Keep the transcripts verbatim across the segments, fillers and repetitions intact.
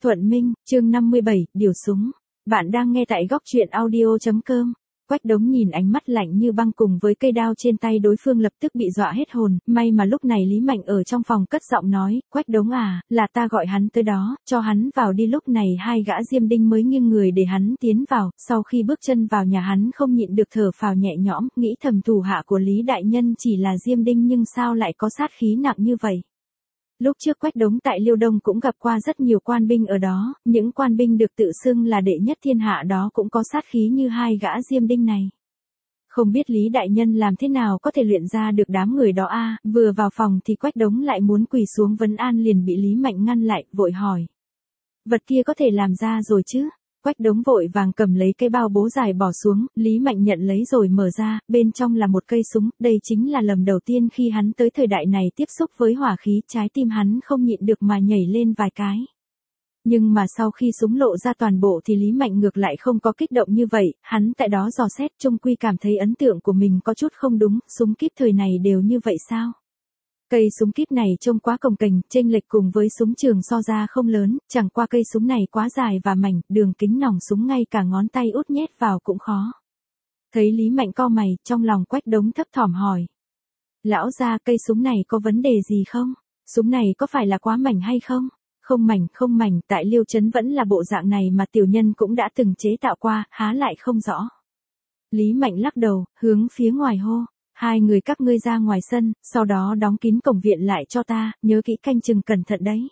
Thuận Minh, chương năm mươi bảy, điều súng. Bạn đang nghe tại góc truyện audio chấm com. Quách Đống nhìn ánh mắt lạnh như băng cùng với cây đao trên tay đối phương lập tức bị dọa hết hồn, may mà lúc này Lý Mạnh ở trong phòng cất giọng nói, Quách Đống à, là ta gọi hắn tới đó, cho hắn vào đi. Lúc này hai gã Diêm Đinh mới nghiêng người để hắn tiến vào, sau khi bước chân vào nhà hắn không nhịn được thở phào nhẹ nhõm, nghĩ thầm thủ hạ của Lý Đại Nhân chỉ là Diêm Đinh nhưng sao lại có sát khí nặng như vậy. Lúc trước Quách Đống tại Liêu Đông cũng gặp qua rất nhiều quan binh ở đó, những quan binh được tự xưng là đệ nhất thiên hạ đó cũng có sát khí như hai gã Diêm Đinh này. Không biết Lý Đại Nhân làm thế nào có thể luyện ra được đám người đó a? Vừa vào phòng thì Quách Đống lại muốn quỳ xuống vấn an liền bị Lý Mạnh ngăn lại, vội hỏi. Vật kia có thể làm ra rồi chứ? Quách Đống vội vàng cầm lấy cây bao bố dài bỏ xuống, Lý Mạnh nhận lấy rồi mở ra, bên trong là một cây súng, đây chính là lần đầu tiên khi hắn tới thời đại này tiếp xúc với hỏa khí, trái tim hắn không nhịn được mà nhảy lên vài cái. Nhưng mà sau khi súng lộ ra toàn bộ thì Lý Mạnh ngược lại không có kích động như vậy, hắn tại đó dò xét chung quy cảm thấy ấn tượng của mình có chút không đúng, súng kíp thời này đều như vậy sao? Cây súng kíp này trông quá cồng kềnh, chênh lệch cùng với súng trường so ra không lớn, chẳng qua cây súng này quá dài và mảnh, đường kính nòng súng ngay cả ngón tay út nhét vào cũng khó. Thấy Lý Mạnh cau mày, trong lòng Quách Đống thấp thỏm hỏi. Lão gia, cây súng này có vấn đề gì không? Súng này có phải là quá mảnh hay không? Không mảnh, không mảnh, tại Liêu Trấn vẫn là bộ dạng này mà tiểu nhân cũng đã từng chế tạo qua, há lại không rõ. Lý Mạnh lắc đầu, hướng phía ngoài hô. Hai người các ngươi ra ngoài sân, sau đó đóng kín cổng viện lại cho ta, nhớ kỹ canh chừng cẩn thận đấy.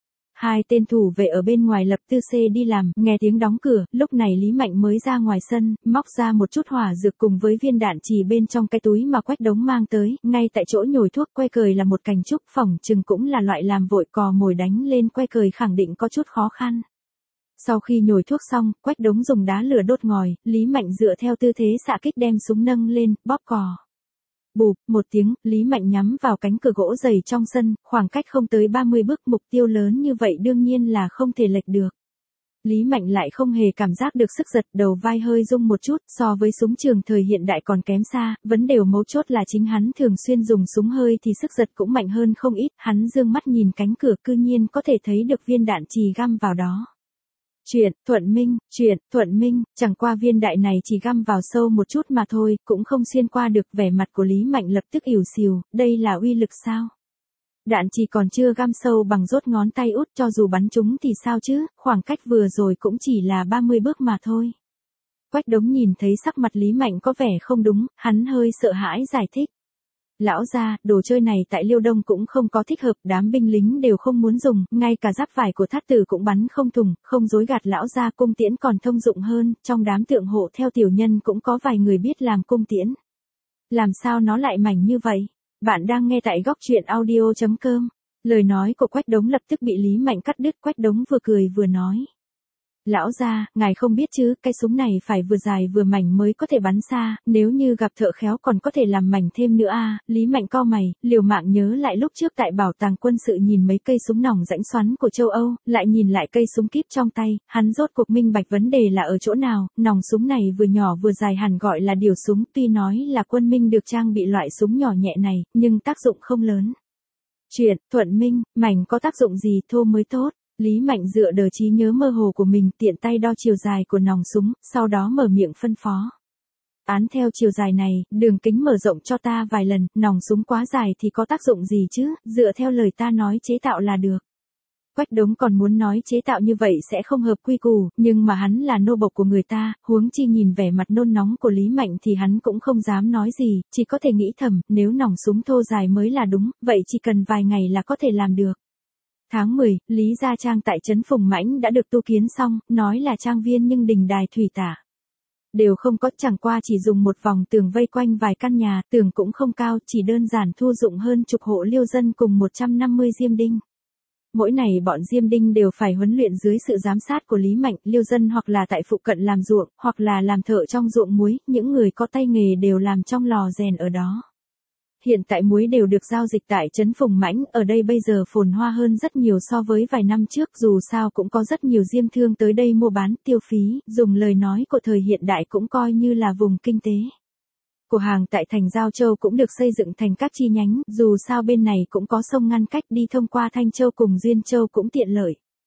Hai tên thủ vệ ở bên ngoài lập tư xê đi làm, nghe tiếng đóng cửa, lúc này Lý Mạnh mới ra ngoài sân, móc ra một chút hỏa dược cùng với viên đạn chì bên trong cái túi mà Quách Đống mang tới, ngay tại chỗ nhồi thuốc que cười là một cành trúc, phỏng chừng cũng là loại làm vội cò mồi đánh lên que cười khẳng định có chút khó khăn. Sau khi nhồi thuốc xong, Quách Đống dùng đá lửa đốt ngòi, Lý Mạnh dựa theo tư thế xạ kích đem súng nâng lên, bóp cò. Bụp, một tiếng, Lý Mạnh nhắm vào cánh cửa gỗ dày trong sân, khoảng cách không tới ba mươi bước, mục tiêu lớn như vậy đương nhiên là không thể lệch được. Lý Mạnh lại không hề cảm giác được sức giật, đầu vai hơi rung một chút, so với súng trường thời hiện đại còn kém xa, vấn đề mấu chốt là chính hắn thường xuyên dùng súng hơi thì sức giật cũng mạnh hơn không ít, hắn dương mắt nhìn cánh cửa cư nhiên có thể thấy được viên đạn chì găm vào đó. Chuyện, Thuận Minh, chuyện, Thuận Minh, chẳng qua viên đại này chỉ găm vào sâu một chút mà thôi, cũng không xuyên qua được. Vẻ mặt của Lý Mạnh lập tức ỉu xìu, đây là uy lực sao? Đạn chỉ còn chưa găm sâu bằng rốt ngón tay út, cho dù bắn trúng thì sao chứ, khoảng cách vừa rồi cũng chỉ là ba mươi bước mà thôi. Quách Đống nhìn thấy sắc mặt Lý Mạnh có vẻ không đúng, hắn hơi sợ hãi giải thích. Lão gia, đồ chơi này tại Liêu Đông cũng không có thích hợp, đám binh lính đều không muốn dùng, ngay cả giáp vải của thát tử cũng bắn không thủng, không dối gạt lão gia, cung tiễn còn thông dụng hơn, trong đám tượng hộ theo tiểu nhân cũng có vài người biết làm cung tiễn. Làm sao nó lại mảnh như vậy? Bạn đang nghe tại góc truyện audio chấm com. Lời nói của Quách Đống lập tức bị Lý Mạnh cắt đứt, Quách Đống vừa cười vừa nói. Lão gia, ngài không biết chứ, cái súng này phải vừa dài vừa mảnh mới có thể bắn xa, nếu như gặp thợ khéo còn có thể làm mảnh thêm nữa a. À, Lý Mạnh cau mày, liều mạng nhớ lại lúc trước tại bảo tàng quân sự nhìn mấy cây súng nòng rãnh xoắn của châu Âu, lại nhìn lại cây súng kíp trong tay, hắn rốt cuộc minh bạch vấn đề là ở chỗ nào, nòng súng này vừa nhỏ vừa dài hẳn gọi là điều súng, tuy nói là quân Minh được trang bị loại súng nhỏ nhẹ này, nhưng tác dụng không lớn. Chuyện, Thuận Minh, mảnh có tác dụng gì, thô mới tốt. Lý Mạnh dựa đờ trí nhớ mơ hồ của mình, tiện tay đo chiều dài của nòng súng, sau đó mở miệng phân phó. Án theo chiều dài này, đường kính mở rộng cho ta vài lần, nòng súng quá dài thì có tác dụng gì chứ, dựa theo lời ta nói chế tạo là được. Quách Đống còn muốn nói chế tạo như vậy sẽ không hợp quy củ, nhưng mà hắn là nô bộc của người ta, huống chi nhìn vẻ mặt nôn nóng của Lý Mạnh thì hắn cũng không dám nói gì, chỉ có thể nghĩ thầm, nếu nòng súng thô dài mới là đúng, vậy chỉ cần vài ngày là có thể làm được. Tháng mười, Lý Gia Trang tại trấn Phùng Mãnh đã được tu kiến xong, nói là trang viên nhưng đình đài thủy tả đều không có, chẳng qua chỉ dùng một vòng tường vây quanh vài căn nhà, tường cũng không cao, chỉ đơn giản thu dụng hơn chục hộ liêu dân cùng một trăm năm mươi Diêm Đinh. Mỗi ngày bọn Diêm Đinh đều phải huấn luyện dưới sự giám sát của Lý Mạnh, liêu dân hoặc là tại phụ cận làm ruộng, hoặc là làm thợ trong ruộng muối, những người có tay nghề đều làm trong lò rèn ở đó. Hiện tại muối đều được giao dịch tại trấn Phùng Mãnh, ở đây bây giờ phồn hoa hơn rất nhiều so với vài năm trước, dù sao cũng có rất nhiều diêm thương tới đây mua bán, tiêu phí, dùng lời nói của thời hiện đại cũng coi như là vùng kinh tế. Cửa hàng tại thành Giao Châu cũng được xây dựng thành các chi nhánh, dù sao bên này cũng có sông ngăn cách, đi thông qua Thanh Châu cùng Duyên Châu cũng tiện lợi.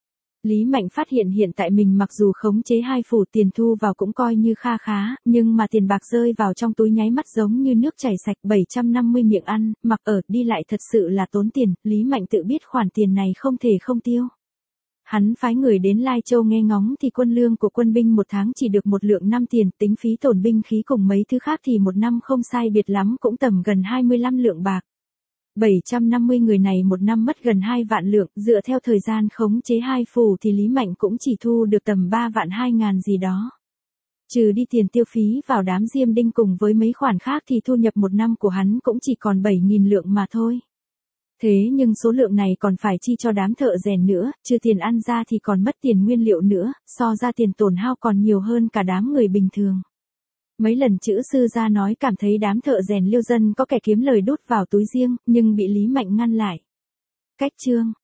Lý Mạnh phát hiện hiện tại mình mặc dù khống chế hai phủ tiền thu vào cũng coi như kha khá, nhưng mà tiền bạc rơi vào trong túi nháy mắt giống như nước chảy sạch, bảy trăm năm mươi miệng ăn, mặc ở, đi lại thật sự là tốn tiền, Lý Mạnh tự biết khoản tiền này không thể không tiêu. Hắn phái người đến Lai Châu nghe ngóng thì quân lương của quân binh một tháng chỉ được một lượng năm tiền, tính phí tổn binh khí cùng mấy thứ khác thì một năm không sai biệt lắm cũng tầm gần hai mươi lăm lượng bạc. bảy trăm năm mươi người này một năm mất gần hai vạn lượng, dựa theo thời gian khống chế hai phủ thì Lý Mạnh cũng chỉ thu được tầm ba vạn hai ngàn gì đó. Trừ đi tiền tiêu phí vào đám diêm đinh cùng với mấy khoản khác thì thu nhập một năm của hắn cũng chỉ còn bảy nghìn lượng mà thôi. Thế nhưng số lượng này còn phải chi cho đám thợ rèn nữa, trừ tiền ăn ra thì còn mất tiền nguyên liệu nữa, so ra tiền tổn hao còn nhiều hơn cả đám người bình thường. Mấy lần chữ sư ra nói cảm thấy đám thợ rèn Liêu dân có kẻ kiếm lời đút vào túi riêng, nhưng bị Lý Mạnh ngăn lại. Cách chương